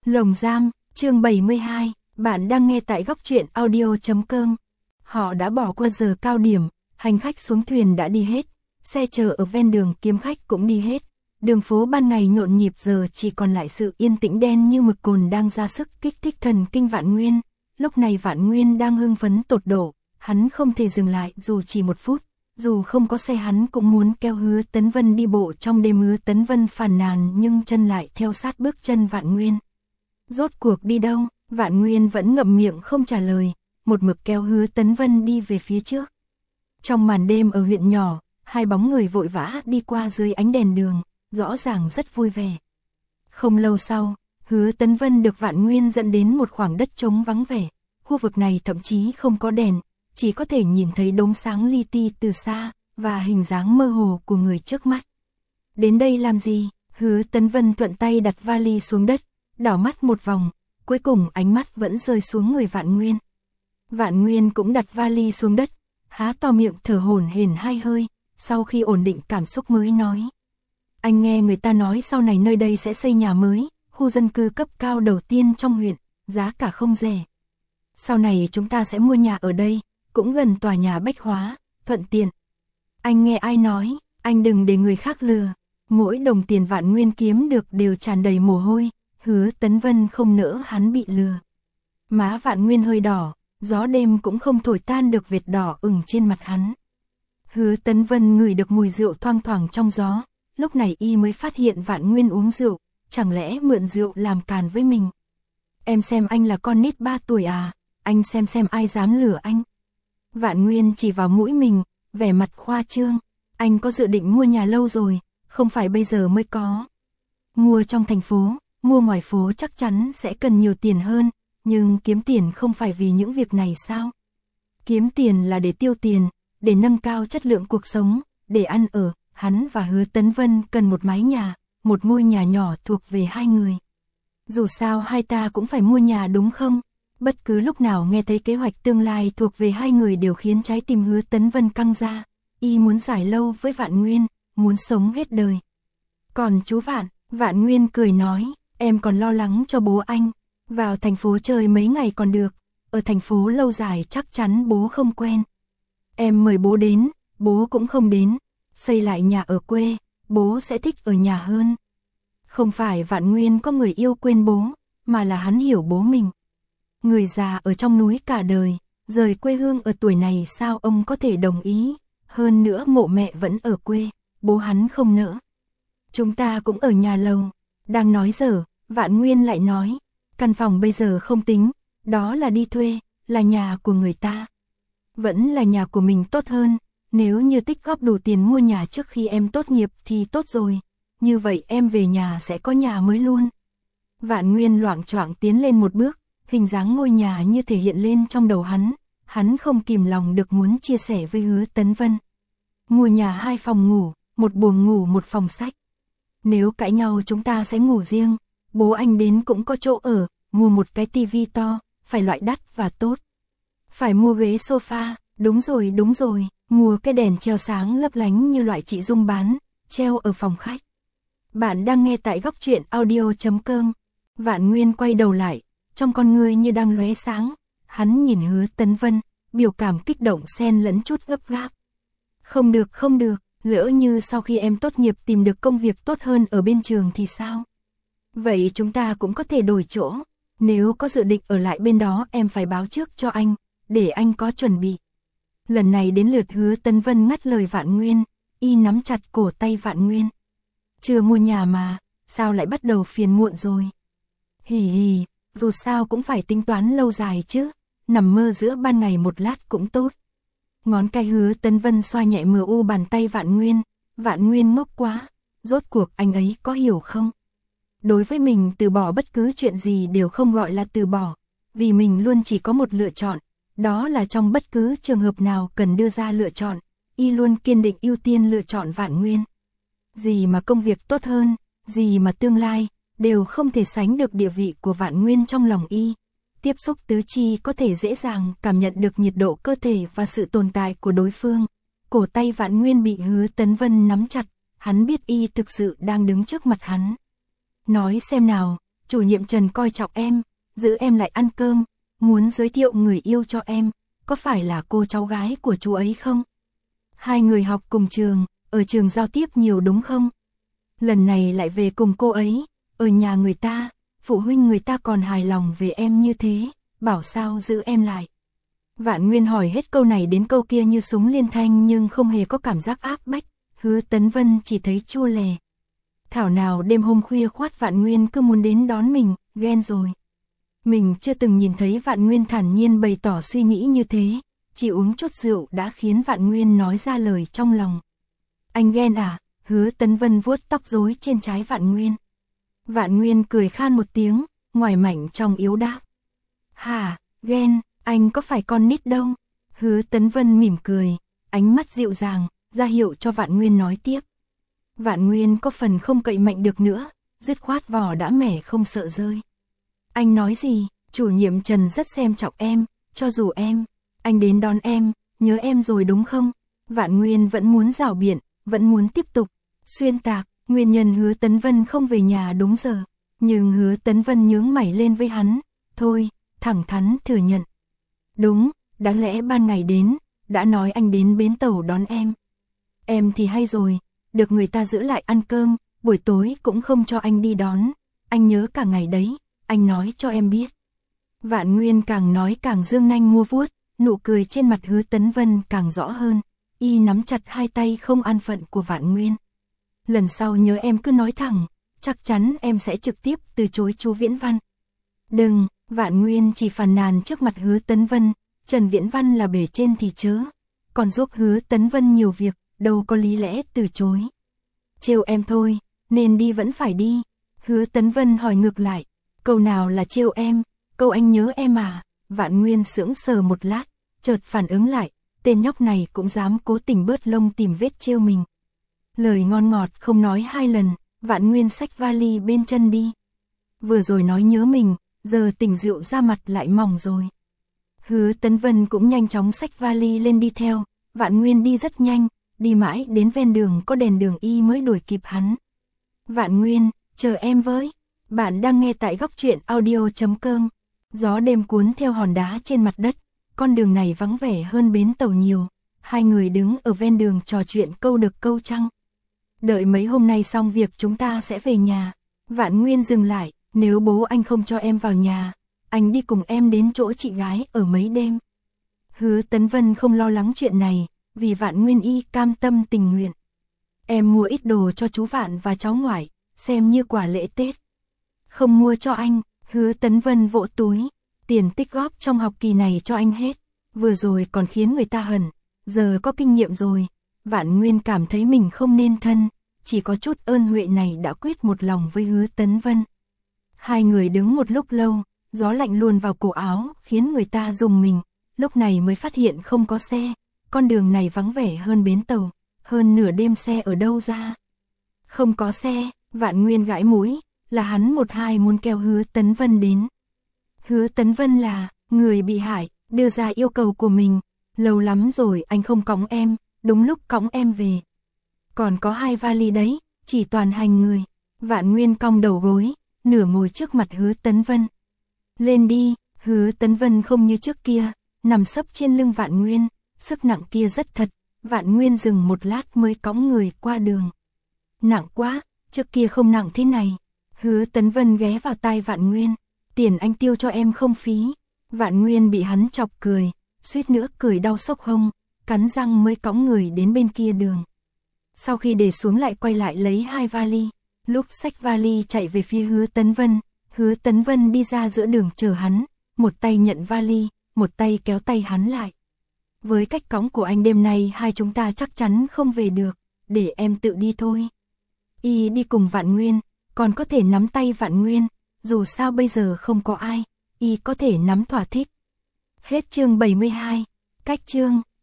Lồng giam, chương 72, bạn đang nghe tại góc truyện audio.com. Họ đã bỏ qua giờ cao điểm, hành khách xuống thuyền đã đi hết, xe chờ ở ven đường kiếm khách cũng đi hết. Đường phố ban ngày nhộn nhịp giờ chỉ còn lại sự yên tĩnh đen như mực cồn đang ra sức kích thích thần kinh Vạn Nguyên. Lúc này Vạn Nguyên đang hưng phấn tột độ, hắn không thể dừng lại dù chỉ một phút. Dù không có xe hắn cũng muốn kéo Hứa Tấn Vân đi bộ trong đêm. Hứa Tấn Vân phàn nàn nhưng chân lại theo sát bước chân Vạn Nguyên. Rốt cuộc đi đâu? Vạn Nguyên vẫn ngậm miệng không trả lời, một mực kéo Hứa Tấn Vân đi về phía trước. Trong màn đêm ở huyện nhỏ, hai bóng người vội vã đi qua dưới ánh đèn đường, rõ ràng rất vui vẻ. Không lâu sau, Hứa Tấn Vân được Vạn Nguyên dẫn đến một khoảng đất trống vắng vẻ. Khu vực này thậm chí không có đèn, chỉ có thể nhìn thấy đốm sáng li ti từ xa, và hình dáng mơ hồ của người trước mắt. Đến đây làm gì? Hứa Tấn Vân thuận tay đặt vali xuống đất, đảo mắt một vòng, cuối cùng ánh mắt vẫn rơi xuống người Vạn Nguyên. Vạn Nguyên cũng đặt vali xuống đất, há to miệng thở hổn hển hai hơi, sau khi ổn định cảm xúc mới nói. Anh nghe người ta nói sau này nơi đây sẽ xây nhà mới, khu dân cư cấp cao đầu tiên trong huyện, giá cả không rẻ. Sau này chúng ta sẽ mua nhà ở đây, cũng gần tòa nhà bách hóa, thuận tiện. Anh nghe ai nói, anh đừng để người khác lừa. Mỗi đồng tiền Vạn Nguyên kiếm được đều tràn đầy mồ hôi, Hứa Tấn Vân không nỡ hắn bị lừa. Má Vạn Nguyên hơi đỏ, gió đêm cũng không thổi tan được vệt đỏ ửng trên mặt hắn. Hứa Tấn Vân ngửi được mùi rượu thoang thoảng trong gió, lúc này y mới phát hiện Vạn Nguyên uống rượu, chẳng lẽ mượn rượu làm càn với mình. Em xem anh là con nít 3 tuổi à, anh xem ai dám lừa anh. Vạn Nguyên chỉ vào mũi mình, vẻ mặt khoa trương. Anh có dự định mua nhà lâu rồi, không phải bây giờ mới có. Mua trong thành phố, mua ngoài phố chắc chắn sẽ cần nhiều tiền hơn, nhưng kiếm tiền không phải vì những việc này sao? Kiếm tiền là để tiêu tiền, để nâng cao chất lượng cuộc sống, để ăn ở. Hắn và Hứa Tấn Vân cần một mái nhà, một ngôi nhà nhỏ thuộc về hai người. Dù sao hai ta cũng phải mua nhà đúng không? Bất cứ lúc nào nghe thấy kế hoạch tương lai thuộc về hai người đều khiến trái tim Hứa Tấn Vân căng ra. Y muốn giải lâu với Vạn Nguyên, muốn sống hết đời. Còn chú Vạn, Vạn Nguyên cười nói, em còn lo lắng cho bố anh. Vào thành phố chơi mấy ngày còn được, ở thành phố lâu dài chắc chắn bố không quen. Em mời bố đến, bố cũng không đến. Xây lại nhà ở quê, bố sẽ thích ở nhà hơn. Không phải Vạn Nguyên có người yêu quên bố, mà là hắn hiểu bố mình. Người già ở trong núi cả đời, rời quê hương ở tuổi này sao ông có thể đồng ý. Hơn nữa mộ mẹ vẫn ở quê, bố hắn không nỡ. Chúng ta cũng ở nhà lầu. Đang nói dở, Vạn Nguyên lại nói, căn phòng bây giờ không tính, đó là đi thuê, là nhà của người ta. Vẫn là nhà của mình tốt hơn, nếu như tích góp đủ tiền mua nhà trước khi em tốt nghiệp thì tốt rồi, như vậy em về nhà sẽ có nhà mới luôn. Vạn Nguyên loạng choạng tiến lên một bước, hình dáng ngôi nhà như thể hiện lên trong đầu hắn không kìm lòng được muốn chia sẻ với Hứa Tấn Vân. Mua nhà 2 phòng ngủ, một buồng ngủ một phòng sách. Nếu cãi nhau chúng ta sẽ ngủ riêng, bố anh đến cũng có chỗ ở, mua một cái tivi to, phải loại đắt và tốt. Phải mua ghế sofa, đúng rồi, mua cái đèn treo sáng lấp lánh như loại chị Dung bán, treo ở phòng khách. Bạn đang nghe tại góc truyện audio.com. Vạn Nguyên quay đầu lại, trong con ngươi như đang lóe sáng, hắn nhìn Hứa Tấn Vân, biểu cảm kích động xen lẫn chút gấp gáp. Không được, lỡ như sau khi em tốt nghiệp tìm được công việc tốt hơn ở bên trường thì sao? Vậy chúng ta cũng có thể đổi chỗ, nếu có dự định ở lại bên đó em phải báo trước cho anh, để anh có chuẩn bị. Lần này đến lượt Hứa Tấn Vân ngắt lời Vạn Nguyên, y nắm chặt cổ tay Vạn Nguyên. Chưa mua nhà mà, sao lại bắt đầu phiền muộn rồi? Hì, dù sao cũng phải tính toán lâu dài chứ, nằm mơ giữa ban ngày một lát cũng tốt. Ngón cái Hứa Tấn Vân xoa nhẹ mờ u bàn tay Vạn Nguyên ngốc quá, rốt cuộc anh ấy có hiểu không? Đối với mình từ bỏ bất cứ chuyện gì đều không gọi là từ bỏ, vì mình luôn chỉ có một lựa chọn, đó là trong bất cứ trường hợp nào cần đưa ra lựa chọn, y luôn kiên định ưu tiên lựa chọn Vạn Nguyên. Gì mà công việc tốt hơn, gì mà tương lai, đều không thể sánh được địa vị của Vạn Nguyên trong lòng y. Tiếp xúc tứ chi có thể dễ dàng cảm nhận được nhiệt độ cơ thể và sự tồn tại của đối phương. Cổ tay Vạn Nguyên bị Hứa Tấn Vân nắm chặt, hắn biết y thực sự đang đứng trước mặt hắn. Nói xem nào, chủ nhiệm Trần coi trọng em, giữ em lại ăn cơm, muốn giới thiệu người yêu cho em, có phải là cô cháu gái của chú ấy không? Hai người học cùng trường, ở trường giao tiếp nhiều đúng không? Lần này lại về cùng cô ấy, ở nhà người ta, phụ huynh người ta còn hài lòng về em như thế, bảo sao giữ em lại. Vạn Nguyên hỏi hết câu này đến câu kia như súng liên thanh nhưng không hề có cảm giác áp bách, Hứa Tấn Vân chỉ thấy chua lè. Thảo nào đêm hôm khuya khoắt Vạn Nguyên cứ muốn đến đón mình, ghen rồi. Mình chưa từng nhìn thấy Vạn Nguyên thản nhiên bày tỏ suy nghĩ như thế, chỉ uống chút rượu đã khiến Vạn Nguyên nói ra lời trong lòng. Anh ghen à? Hứa Tấn Vân vuốt tóc rối trên trán Vạn Nguyên. Vạn Nguyên cười khan một tiếng, ngoài mảnh trong yếu đáp. Hả, ghen, anh có phải con nít đâu? Hứa Tấn Vân mỉm cười, ánh mắt dịu dàng, ra hiệu cho Vạn Nguyên nói tiếp. Vạn Nguyên có phần không cậy mạnh được nữa, dứt khoát vỏ đã mẻ không sợ rơi. Anh nói gì? Chủ nhiệm Trần rất xem trọng em, cho dù anh đến đón em, nhớ em rồi đúng không? Vạn Nguyên vẫn muốn rảo biện, vẫn muốn tiếp tục xuyên tạc, nguyên nhân Hứa Tấn Vân không về nhà đúng giờ. Nhưng Hứa Tấn Vân nhướng mày lên với hắn, thôi, thẳng thắn thừa nhận. Đúng, đáng lẽ ban ngày đến, đã nói anh đến bến tàu đón em. Em thì hay rồi, được người ta giữ lại ăn cơm, buổi tối cũng không cho anh đi đón. Anh nhớ cả ngày đấy, anh nói cho em biết. Vạn Nguyên càng nói càng dương nanh mua vuốt, nụ cười trên mặt Hứa Tấn Vân càng rõ hơn. Y nắm chặt hai tay không an phận của Vạn Nguyên. Lần sau nhớ em cứ nói thẳng, chắc chắn em sẽ trực tiếp từ chối chú Viễn Văn. Đừng, Vạn Nguyên chỉ phàn nàn trước mặt Hứa Tấn Vân, Trần Viễn Văn là bề trên thì chớ, còn giúp Hứa Tấn Vân nhiều việc, đâu có lý lẽ từ chối. Trêu em thôi, nên đi vẫn phải đi. Hứa Tấn Vân hỏi ngược lại, câu nào là trêu em, câu anh nhớ em à? Vạn Nguyên sững sờ một lát, chợt phản ứng lại, tên nhóc này cũng dám cố tình bớt lông tìm vết trêu mình. Lời ngon ngọt không nói hai lần, Vạn Nguyên xách vali bên chân đi. Vừa rồi nói nhớ mình, giờ tỉnh rượu ra mặt lại mỏng rồi. Hứa Tấn Vân cũng nhanh chóng xách vali lên đi theo, Vạn Nguyên đi rất nhanh, đi mãi đến ven đường có đèn đường y mới đuổi kịp hắn. Vạn Nguyên, chờ em với. Bạn đang nghe tại góc truyện audio.com. Gió đêm cuốn theo hòn đá trên mặt đất, con đường này vắng vẻ hơn bến tàu nhiều. Hai người đứng ở ven đường trò chuyện câu được câu trăng. Đợi mấy hôm nay xong việc chúng ta sẽ về nhà. Vạn Nguyên dừng lại, nếu bố anh không cho em vào nhà, anh đi cùng em đến chỗ chị gái ở mấy đêm. Hứa Tấn Vân không lo lắng chuyện này, vì Vạn Nguyên y cam tâm tình nguyện. Em mua ít đồ cho chú Vạn và cháu ngoại, xem như quà lễ Tết. Không mua cho anh, Hứa Tấn Vân vỗ túi, tiền tích góp trong học kỳ này cho anh hết, vừa rồi còn khiến người ta hận, giờ có kinh nghiệm rồi. Vạn Nguyên cảm thấy mình không nên thân, chỉ có chút ơn huệ này đã quyết một lòng với Hứa Tấn Vân. Hai người đứng một lúc lâu, gió lạnh luồn vào cổ áo khiến người ta rùng mình, lúc này mới phát hiện không có xe, con đường này vắng vẻ hơn bến tàu, hơn nửa đêm xe ở đâu ra. Không có xe, Vạn Nguyên gãi mũi, là hắn một hai muốn kêu Hứa Tấn Vân đến. Hứa Tấn Vân là người bị hại, đưa ra yêu cầu của mình, lâu lắm rồi anh không cõng em, đúng lúc cõng em về. Còn có hai vali đấy, chỉ toàn hành người. Vạn Nguyên cong đầu gối, nửa ngồi trước mặt Hứa Tấn Vân. Lên đi. Hứa Tấn Vân không như trước kia, nằm sấp trên lưng Vạn Nguyên, sức nặng kia rất thật. Vạn Nguyên dừng một lát mới cõng người qua đường. Nặng quá, trước kia không nặng thế này. Hứa Tấn Vân ghé vào tai Vạn Nguyên, tiền anh tiêu cho em không phí. Vạn Nguyên bị hắn chọc cười, suýt nữa cười đau sốc hông, cắn răng mới cõng người đến bên kia đường. Sau khi để xuống lại quay lại lấy hai vali, lúc xách vali chạy về phía Hứa Tấn Vân, Hứa Tấn Vân đi ra giữa đường chờ hắn, một tay nhận vali, một tay kéo tay hắn lại. Với cách cõng của anh đêm nay hai chúng ta chắc chắn không về được, để em tự đi thôi. Y đi cùng Vạn Nguyên, còn có thể nắm tay Vạn Nguyên, dù sao bây giờ không có ai, Y có thể nắm thỏa thích. Hết chương 72, cách chương.